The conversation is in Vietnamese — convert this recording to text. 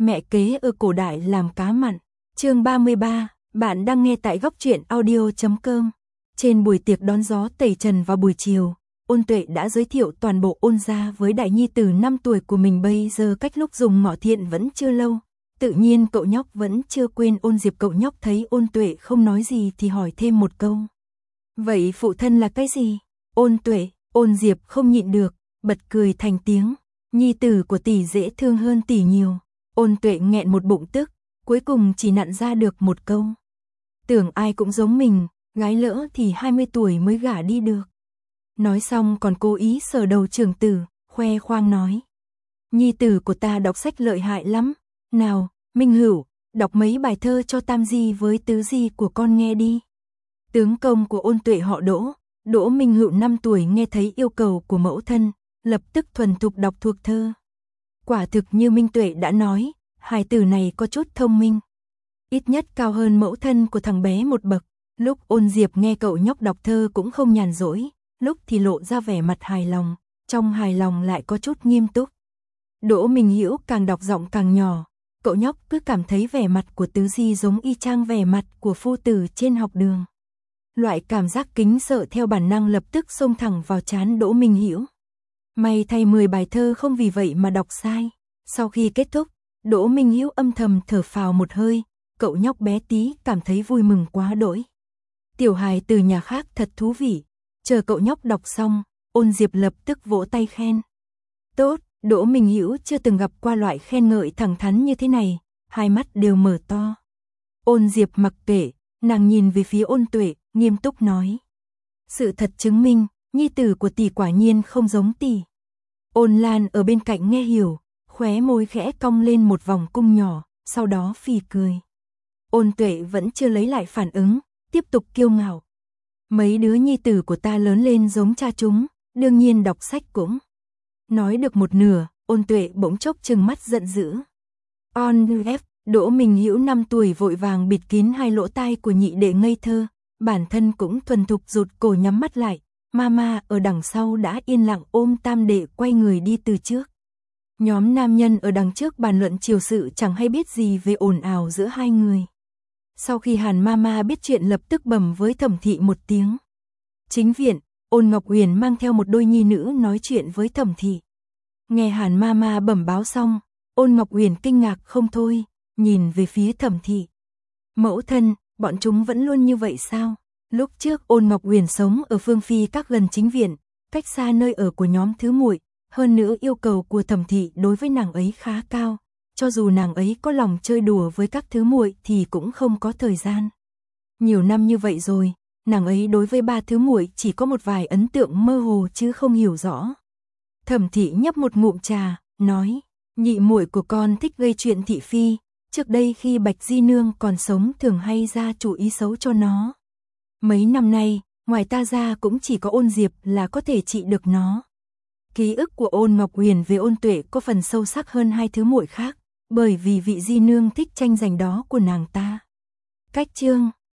Mẹ kế ở cổ đại làm cá mặn. Chương 33, bạn đang nghe tại góc truyện audio.com. Trên buổi tiệc đón gió tẩy trần vào buổi chiều, Ôn Tuệ đã giới thiệu toàn bộ Ôn gia với đại nhi tử 5 tuổi của mình. Bây giờ cách lúc dùng ngọ thiện vẫn chưa lâu, tự nhiên cậu nhóc vẫn chưa quên Ôn Diệp. Cậu nhóc thấy Ôn Tuệ không nói gì thì hỏi thêm một câu. Vậy phụ thân là cái gì? Ôn Tuệ, Ôn Diệp không nhịn được, bật cười thành tiếng. Nhi tử của tỷ dễ thương hơn tỷ nhiều. Ôn Tuệ nghẹn một bụng tức, cuối cùng chỉ nặn ra được một câu. Tưởng ai cũng giống mình, gái lỡ thì 20 tuổi mới gả đi được. Nói xong còn cố ý sờ đầu trưởng tử, khoe khoang nói. Nhi tử của ta đọc sách lợi hại lắm. Nào, Minh Hữu, đọc mấy bài thơ cho tam di với tứ di của con nghe đi. Tướng công của Ôn Tuệ họ Đỗ, Đỗ Minh Hữu 5 tuổi nghe thấy yêu cầu của mẫu thân, lập tức thuần thục đọc thuộc thơ. Quả thực như Minh Tuệ đã nói, hài tử này có chút thông minh. Ít nhất cao hơn mẫu thân của thằng bé một bậc. Lúc Ôn Diệp nghe cậu nhóc đọc thơ cũng không nhàn rỗi, lúc thì lộ ra vẻ mặt hài lòng, trong hài lòng lại có chút nghiêm túc. Đỗ Minh Hữu càng đọc giọng càng nhỏ, cậu nhóc cứ cảm thấy vẻ mặt của tứ di giống y chang vẻ mặt của phu tử trên học đường. Loại cảm giác kính sợ theo bản năng lập tức xông thẳng vào trán Đỗ Minh Hữu. May thay 10 bài thơ không vì vậy mà đọc sai. Sau khi kết thúc, Đỗ Minh Hữu âm thầm thở phào một hơi, cậu nhóc bé tí cảm thấy vui mừng quá đỗi. Tiểu hài từ nhà khác thật thú vị. Chờ cậu nhóc đọc xong, Ôn Diệp lập tức vỗ tay khen. Tốt, Đỗ Minh Hữu chưa từng gặp qua loại khen ngợi thẳng thắn như thế này, hai mắt đều mở to. Ôn Diệp mặc kệ, nàng nhìn về phía Ôn Tuệ, nghiêm túc nói. Sự thật chứng minh, nhi tử của tỷ quả nhiên không giống tỷ. Ôn Lan ở bên cạnh nghe hiểu, khóe môi khẽ cong lên một vòng cung nhỏ, sau đó phì cười. Ôn Tuệ vẫn chưa lấy lại phản ứng, tiếp tục kiêu ngạo. Mấy đứa nhi tử của ta lớn lên giống cha chúng, đương nhiên đọc sách cũng. Nói được một nửa, Ôn Tuệ bỗng chốc trừng mắt giận dữ. Đỗ Minh Hữu 5 tuổi vội vàng bịt kín hai lỗ tai của nhị đệ ngây thơ, bản thân cũng thuần thục rụt cổ nhắm mắt lại. Mama ở đằng sau đã yên lặng ôm tam đệ quay người đi từ trước. Nhóm nam nhân ở đằng trước bàn luận triều sự chẳng hay biết gì về ồn ào giữa hai người. Sau khi Hàn Mama biết chuyện lập tức bẩm với Thẩm thị một tiếng. Chính viện, Ôn Ngọc Uyển mang theo một đôi nhi nữ nói chuyện với Thẩm thị. Nghe Hàn Mama bẩm báo xong, Ôn Ngọc Uyển kinh ngạc không thôi, nhìn về phía Thẩm thị. Mẫu thân, bọn chúng vẫn luôn như vậy sao? Lúc trước Ôn Ngọc Uyển sống ở Phương Phi các gần chính viện, cách xa nơi ở của nhóm thứ muội, hơn nữa yêu cầu của Thẩm thị đối với nàng ấy khá cao, cho dù nàng ấy có lòng chơi đùa với các thứ muội thì cũng không có thời gian. Nhiều năm như vậy rồi, nàng ấy đối với ba thứ muội chỉ có một vài ấn tượng mơ hồ chứ không hiểu rõ. Thẩm thị nhấp một ngụm trà, nói: "Nhị muội của con thích gây chuyện thị phi, trước đây khi Bạch Di nương còn sống thường hay ra chủ ý xấu cho nó. Mấy năm nay, ngoài ta ra cũng chỉ có Ôn Diệp là có thể trị được nó." Ký ức của Ôn Ngọc Uyển về Ôn Tuệ có phần sâu sắc hơn hai thứ muội khác, bởi vì vị Di nương thích tranh giành đó của nàng ta. Cách chương